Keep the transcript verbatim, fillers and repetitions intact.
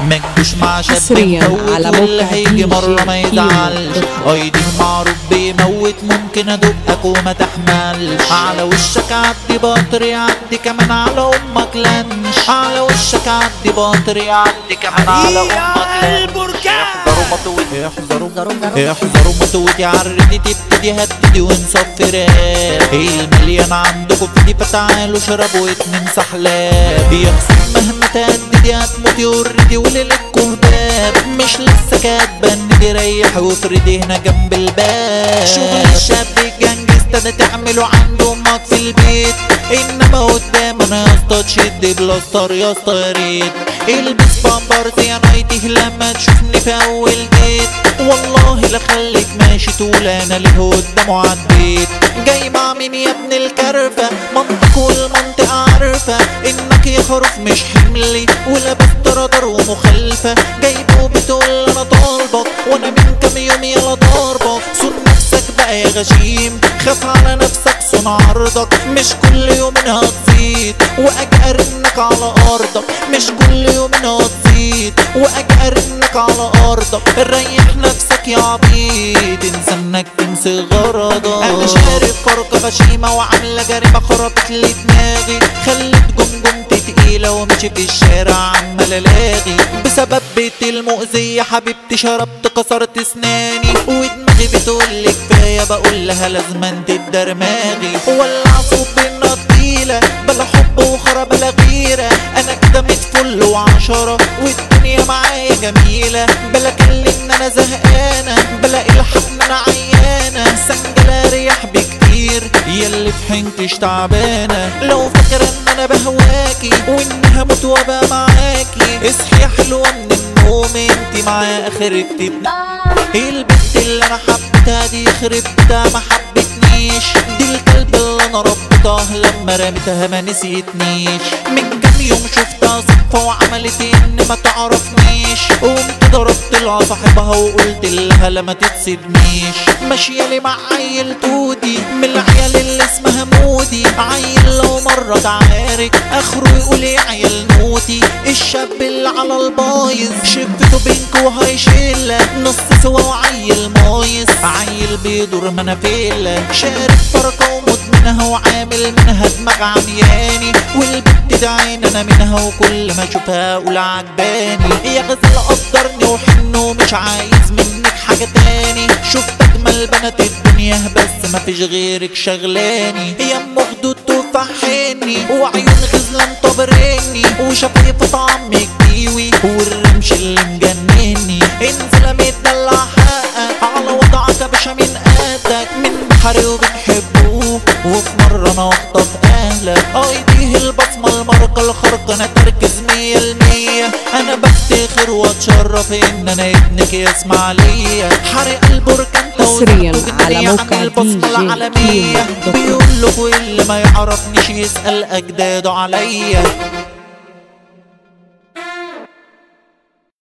ما تجوش مع شاب حصرياً مفوت على واللي موقع هيجي دي مرة ما جي يزعلش. كيمو. ايدي المعروف بيموت ممكن ادقك وما تحملش. على وشك عدي باطري عدي كمان على امك لنش. على وشك عدي باطري عدي كمان على امك لنش. احذروا مطوت احذروا احذروا مطوتي عالردي تبتدي هتدي ونصفي راب. المليان عندكم في دي فتعالوا شربوا اتنين سحلاب. يخصم مهما تهددي هتموتي اوريدي وليلتكوا هباب. مش لسه كاتبه ان دي ريح وافردي هنا جنب الباب. شغل الشاب الجنجز ده تعمله عند امك في البيت. انما قدام انا يا اسطى تشد بلاستر يا اسطى يا ريت. البس بامبرز يا نايتي لما تشوفني في اول ديت. والله لا خليك ماشي تقول انا ليه قدامه عديت. جاي مع مين يا ابن الكرفه؟ منطق والمنطقه عارفه انك يا خروف مش حملي ولابست رادار ومخالفه. جايبه بتقول انا طالبك وانا من كام يوم يلا ضاربك. صون نفسك بقى يا غشيم خاف على نفسك صون عرضك. مش كل يوم هتزيد واجي ارنك على ارضك. مش كل يوم هتزيد واجي ارنك على ارضك. ريح نفسك يا عبيد انسى انك تنسى غرضك. انا شارب فرقه غشيمه وعامله جريمه خربت لي دماغي. خلت جمجمتي تقيله ومشي في الشارع عمال الاغي. بسبب بيتي المؤذيه حبيبتي شربت كسرت اسناني. ودماغي بتقول لي كفايه بقول لها لازم انت تدرماغي. ولع صوب النطيله بلا حب وخرا بلا غيره. انا كده متفل وعشره والدنيا معايا جميله. بلا كلم انا زهقانه بلا الحق انا عيانه. سنجله ريح بكتير ياللي في حنكش تعبانه. لو فاكره ان انا بهواكي وانها هموت وابقى معاكي اصحي يا حلوه من النوم انتي معايا اخرك تبني. ايه البنت اللي انا حبيتها دي يخرب بيتها ما حبتنيش. دي الكلب اللي انا ربيتها لما رميتها ما نسيتنيش. من كام يوم شفتها صدفه وعملت ان ما تعرفنيش. قمت ضربت لها صاحبها وقلت لها لا ما تتسيبنيش. ماشيه لي مع عيل توتي من العيال اللي اسمها مودي. عيل لو مره تعارك اخره يقول يا عيال نوتي. الشاب اللي على البايظ شفته بينكو هيشيلك نص سوا وعيل مايص. عيل بيدور منافيلة شارب فرقة ومدمنها وعامل منها دماغ عمياني. والبت دي عين انا منها وكل ما اشوفها اقول عجباني. يا غزال قدرني وحن ومش عايز منك حاجة تاني. شفت اجمل بنات الدنيا بس ما فيش غيرك شغلاني. يا ام خدود تفحني وعيون غزلان طبرني وشفايف طعمك كيوي والرمش اللي مجنني. انزل متدلع حقك على وضعك يا باشا من قدك. من بحري وبنحبوه وفي مرة انا واخطف اهلك. ايديه البصمة الماركة الخارقة انا تركز مية المية. انا بفتخر واتشرف ان انا ابنك يسمع ليا. حرق البركان حصرياً على موقع البصمة العالمية. بيقول له اللي ما يعرفنيش يسأل اجداده عليا.